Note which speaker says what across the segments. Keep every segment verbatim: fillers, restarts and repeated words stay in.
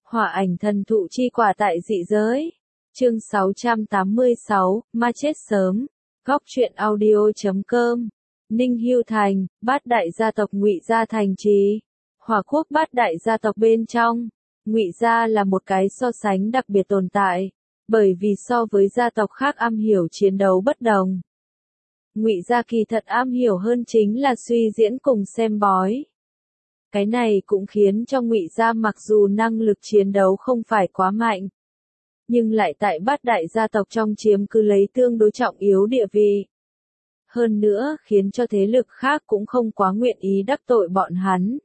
Speaker 1: Hỏa ảnh thần thụ chi quả tại dị giới. Chương sáu trăm tám mươi sáu, ma chết sớm. Góc truyện audio chấm com. Ninh Hưu Thành, bát đại gia tộc Ngụy gia thành trì. Hỏa quốc bát đại gia tộc bên trong, Ngụy gia là một cái so sánh đặc biệt tồn tại, bởi vì so với gia tộc khác am hiểu chiến đấu bất đồng. Ngụy gia kỳ thật am hiểu hơn chính là suy diễn cùng xem bói. Cái này cũng khiến cho Ngụy gia mặc dù năng lực chiến đấu không phải quá mạnh, nhưng lại tại bát đại gia tộc trong chiếm cứ lấy tương đối trọng yếu địa vị. Hơn nữa, khiến cho thế lực khác cũng không quá nguyện ý đắc tội bọn hắn.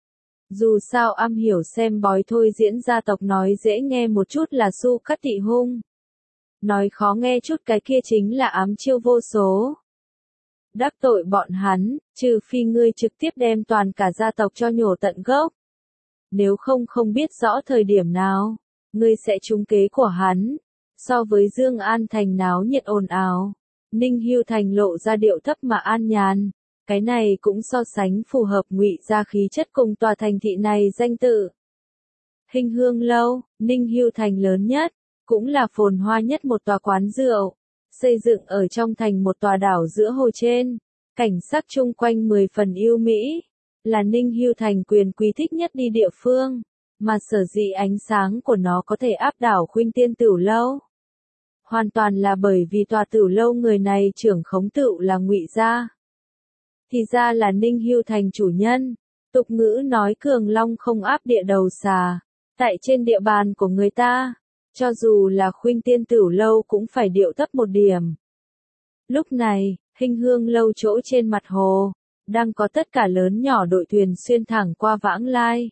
Speaker 1: Dù sao am hiểu xem bói thôi diễn gia tộc nói dễ nghe một chút là su cắt tị hung. Nói khó nghe chút cái kia chính là ám chiêu vô số. Đắc tội bọn hắn, trừ phi ngươi trực tiếp đem toàn cả gia tộc cho nhổ tận gốc. Nếu không không biết rõ thời điểm nào, ngươi sẽ trúng kế của hắn. So với Dương An Thành náo nhiệt ồn ào, Ninh Hưu Thành lộ ra điệu thấp mà an nhàn. Cái này cũng so sánh phù hợp Ngụy gia khí chất cùng tòa thành thị này danh tự. Hình Hương Lâu, Ninh Hưu Thành lớn nhất, cũng là phồn hoa nhất một tòa quán rượu, xây dựng ở trong thành một tòa đảo giữa hồ trên, cảnh sắc chung quanh mười phần yêu mỹ, là Ninh Hưu Thành quyền quý thích nhất đi địa phương, mà sở dĩ ánh sáng của nó có thể áp đảo Khuynh Tiên Tửu Lâu. Hoàn toàn là bởi vì tòa Tửu Lâu người này trưởng khống tựu là Ngụy gia. Thì ra là Ninh Hưu Thành chủ nhân, tục ngữ nói cường long không áp địa đầu xà, tại trên địa bàn của người ta, cho dù là Khuynh Tiên Tửu Lâu cũng phải điệu thấp một điểm. Lúc này, Hình Hương Lâu chỗ trên mặt hồ, đang có tất cả lớn nhỏ đội thuyền xuyên thẳng qua vãng lai.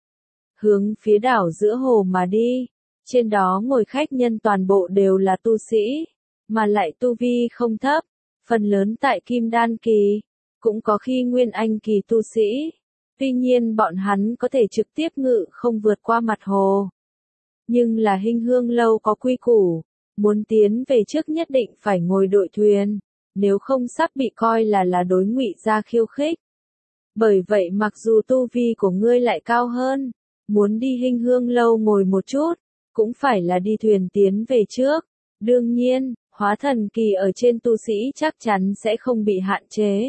Speaker 1: Hướng phía đảo giữa hồ mà đi, trên đó ngồi khách nhân toàn bộ đều là tu sĩ, mà lại tu vi không thấp, phần lớn tại Kim Đan Kỳ. Cũng có khi Nguyên Anh kỳ tu sĩ, tuy nhiên bọn hắn có thể trực tiếp ngự không vượt qua mặt hồ. Nhưng là Hình Hương Lâu có quy củ, muốn tiến về trước nhất định phải ngồi đội thuyền, nếu không sắp bị coi là là đối Ngụy gia khiêu khích. Bởi vậy mặc dù tu vi của ngươi lại cao hơn, muốn đi Hình Hương Lâu ngồi một chút, cũng phải là đi thuyền tiến về trước. Đương nhiên, hóa thần kỳ ở trên tu sĩ chắc chắn sẽ không bị hạn chế.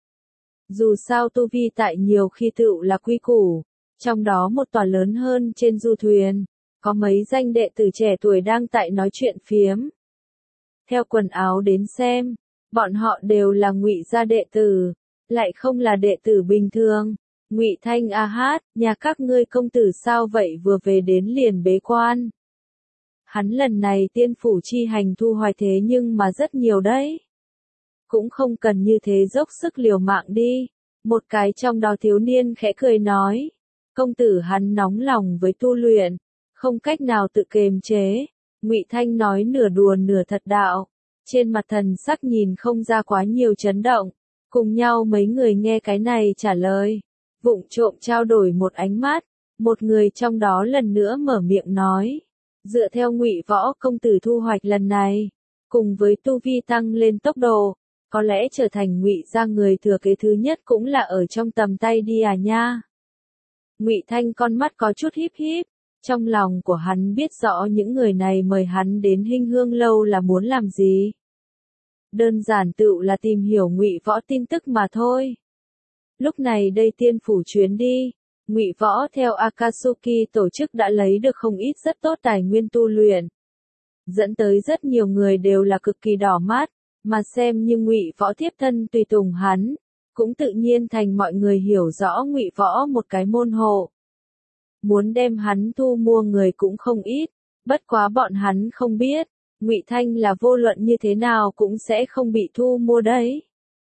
Speaker 1: Dù sao tu vi tại nhiều khi tựu là quy củ, trong đó một tòa lớn hơn trên du thuyền, có mấy danh đệ tử trẻ tuổi đang tại nói chuyện phiếm. Theo quần áo đến xem, bọn họ đều là Ngụy gia đệ tử, lại không là đệ tử bình thường. Ngụy Thanh a hát, nhà các ngươi công tử sao vậy vừa về đến liền bế quan. Hắn lần này tiên phủ chi hành thu hoạch thế nhưng mà rất nhiều đấy. Cũng không cần như thế dốc sức liều mạng đi. Một cái trong đó thiếu niên khẽ cười nói. Công tử hắn nóng lòng với tu luyện, không cách nào tự kiềm chế. Ngụy Thanh nói nửa đùa nửa thật đạo. Trên mặt thần sắc nhìn không ra quá nhiều chấn động. Cùng nhau mấy người nghe cái này trả lời. Vụng trộm trao đổi một ánh mắt. Một người trong đó lần nữa mở miệng nói. Dựa theo Ngụy võ công tử thu hoạch lần này, cùng với tu vi tăng lên tốc độ, có lẽ trở thành Ngụy gia người thừa kế thứ nhất cũng là ở trong tầm tay đi à nha. Ngụy Thanh con mắt có chút híp híp, trong lòng của hắn biết rõ những người này mời hắn đến Hình Hương Lâu là muốn làm gì. Đơn giản tựu là tìm hiểu Ngụy võ tin tức mà thôi. Lúc này đây tiên phủ chuyến đi, Ngụy võ theo Akatsuki tổ chức đã lấy được không ít rất tốt tài nguyên tu luyện, dẫn tới rất nhiều người đều là cực kỳ đỏ mắt. Mà xem như Ngụy võ tiếp thân tùy tùng hắn, cũng tự nhiên thành mọi người hiểu rõ Ngụy võ một cái môn hộ. Muốn đem hắn thu mua người cũng không ít, bất quá bọn hắn không biết, Ngụy Thanh là vô luận như thế nào cũng sẽ không bị thu mua đấy.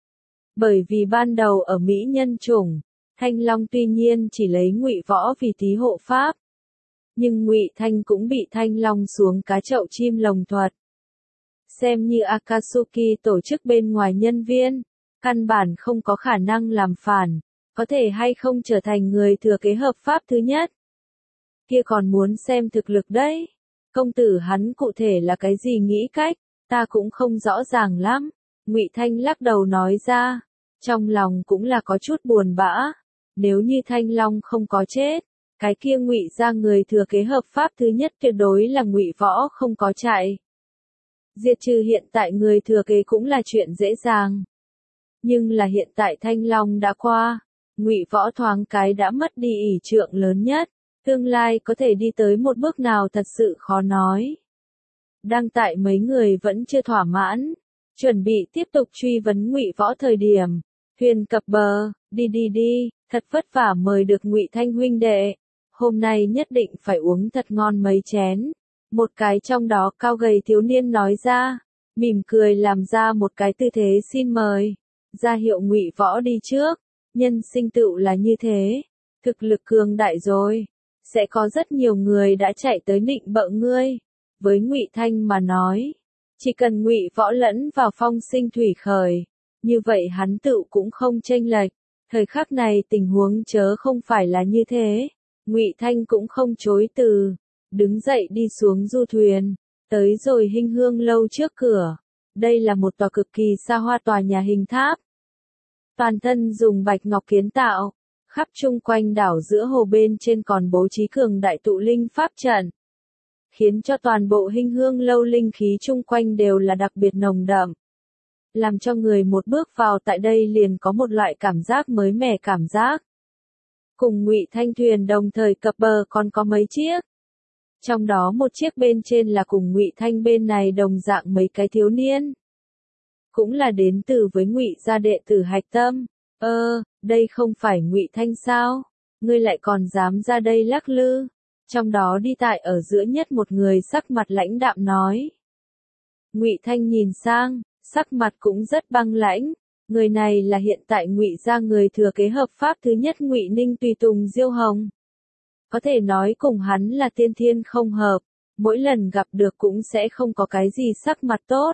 Speaker 1: Bởi vì ban đầu ở Mỹ nhân chủng, Thanh Long tuy nhiên chỉ lấy Ngụy võ vì tí hộ pháp, nhưng Ngụy Thanh cũng bị Thanh Long xuống cá chậu chim lồng thuật. Xem như Akatsuki tổ chức bên ngoài nhân viên, căn bản không có khả năng làm phản, có thể hay không trở thành người thừa kế hợp pháp thứ nhất. Kia còn muốn xem thực lực đấy. Công tử hắn cụ thể là cái gì nghĩ cách, ta cũng không rõ ràng lắm. Ngụy Thanh lắc đầu nói ra, trong lòng cũng là có chút buồn bã. Nếu như Thanh Long không có chết, Cái kia Ngụy gia người thừa kế hợp pháp thứ nhất tuyệt đối là Ngụy Võ không có chạy. Diệt trừ hiện tại người thừa kế cũng là chuyện dễ dàng. Nhưng là hiện tại Thanh Long đã qua, Ngụy Võ thoáng cái đã mất đi ỷ trượng lớn nhất, tương lai có thể đi tới một bước nào thật sự khó nói. Đang tại mấy người vẫn chưa thỏa mãn, chuẩn bị tiếp tục truy vấn Ngụy Võ thời điểm, thuyền cập bờ, đi đi đi, thật vất vả mời được Ngụy Thanh huynh đệ, hôm nay nhất định phải uống thật ngon mấy chén. Một cái trong đó cao gầy thiếu niên nói ra, mỉm cười làm ra một cái tư thế xin mời, ra hiệu Ngụy Võ đi trước, nhân sinh tựu là như thế, thực lực cường đại rồi, sẽ có rất nhiều người đã chạy tới nịnh bợ ngươi. Với Ngụy Thanh mà nói, chỉ cần Ngụy Võ lẫn vào phong sinh thủy khởi, như vậy hắn tựu cũng không chênh lệch. Thời khắc này tình huống chớ không phải là như thế, Ngụy Thanh cũng không chối từ, đứng dậy đi xuống du thuyền, tới rồi Hinh Hương lâu trước cửa. Đây là một tòa cực kỳ xa hoa tòa nhà hình tháp, toàn thân dùng bạch ngọc kiến tạo, khắp chung quanh đảo giữa hồ bên trên còn bố trí cường đại tụ linh pháp trận, khiến cho toàn bộ Hinh Hương lâu linh khí chung quanh đều là đặc biệt nồng đậm, làm cho người một bước vào tại đây liền có một loại cảm giác mới mẻ cảm giác. Cùng Ngụy Thanh thuyền đồng thời cập bờ còn có mấy chiếc, trong đó một chiếc bên trên là cùng Ngụy Thanh bên này đồng dạng mấy cái thiếu niên, cũng là đến từ với Ngụy gia đệ tử hạch tâm. Ơ, đây không phải Ngụy Thanh sao? Ngươi lại còn dám ra đây lắc lư? Trong đó đi tại ở giữa nhất một người sắc mặt lãnh đạm nói. Ngụy Thanh nhìn sang, sắc mặt cũng rất băng lãnh. Người này là hiện tại Ngụy gia người thừa kế hợp pháp thứ nhất Ngụy Ninh tùy tùng Diêu Hồng. Có thể nói cùng hắn là tiên thiên không hợp, mỗi lần gặp được cũng sẽ không có cái gì sắc mặt tốt.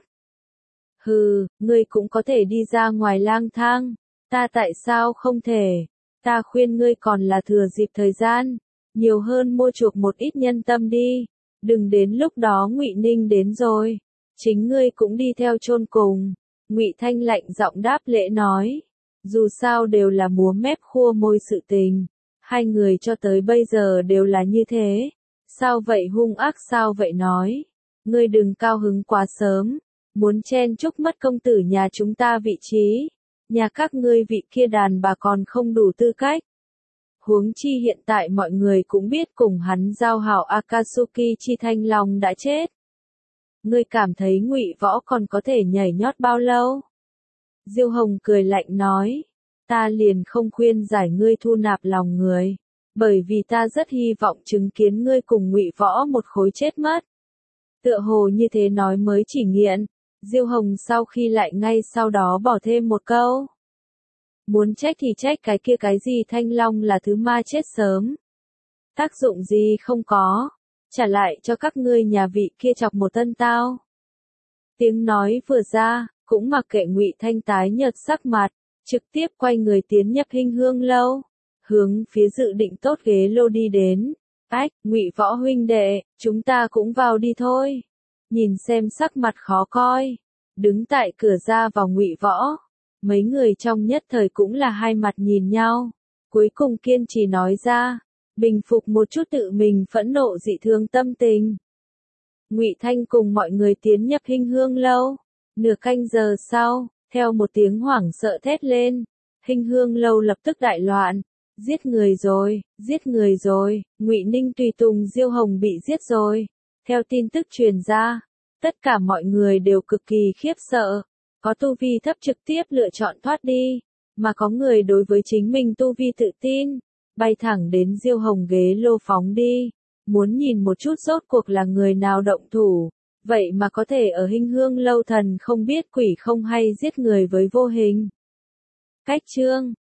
Speaker 1: Hừ, ngươi cũng có thể đi ra ngoài lang thang, ta tại sao không thể? Ta khuyên ngươi còn là thừa dịp thời gian, nhiều hơn mua chuộc một ít nhân tâm đi, đừng đến lúc đó Ngụy Ninh đến rồi, chính ngươi cũng đi theo chôn cùng. Ngụy Thanh lạnh giọng đáp lễ nói, dù sao đều là múa mép khua môi sự tình, hai người cho tới bây giờ đều là như thế, sao vậy hung ác sao vậy nói, ngươi đừng cao hứng quá sớm, muốn chen chúc mất công tử nhà chúng ta vị trí, nhà các ngươi vị kia đàn bà còn không đủ tư cách. Huống chi hiện tại mọi người cũng biết cùng hắn giao hảo Akatsuki chi Thanh Long đã chết. Ngươi cảm thấy Ngụy Võ còn có thể nhảy nhót bao lâu? Diêu Hồng cười lạnh nói, ta liền không khuyên giải ngươi thu nạp lòng người, bởi vì ta rất hy vọng chứng kiến ngươi cùng Ngụy Võ một khối chết mất. Tựa hồ như thế nói mới chỉ nghiện, Diêu Hồng sau khi lại ngay sau đó bỏ thêm một câu. Muốn trách thì trách cái kia cái gì Thanh Long là thứ ma chết sớm. Tác dụng gì không có, trả lại cho các ngươi nhà vị kia chọc một tân tao. Tiếng nói vừa ra, cũng mặc kệ Ngụy Thanh tái nhợt sắc mặt, trực tiếp quay người tiến nhập Hinh Hương lâu, hướng phía dự định tốt ghế lô đi đến. Ách, Ngụy Võ huynh đệ, chúng ta cũng vào đi thôi. Nhìn xem sắc mặt khó coi, đứng tại cửa ra vào Ngụy Võ, mấy người trong nhất thời cũng là hai mặt nhìn nhau, cuối cùng kiên trì nói ra, bình phục một chút tự mình phẫn nộ dị thường tâm tình. Ngụy Thanh cùng mọi người tiến nhập Hinh Hương lâu, nửa canh giờ sau, theo một tiếng hoảng sợ thét lên, Hinh Hương lâu lập tức đại loạn, giết người rồi, giết người rồi, Ngụy Ninh tùy tùng Diêu Hồng bị giết rồi. Theo tin tức truyền ra, tất cả mọi người đều cực kỳ khiếp sợ, có tu vi thấp trực tiếp lựa chọn thoát đi, mà có người đối với chính mình tu vi tự tin, bay thẳng đến Diêu Hồng ghế lô phóng đi, muốn nhìn một chút rốt cuộc là người nào động thủ, vậy mà có thể ở Hinh Hương lâu thần không biết quỷ không hay giết người với vô hình. Cách chương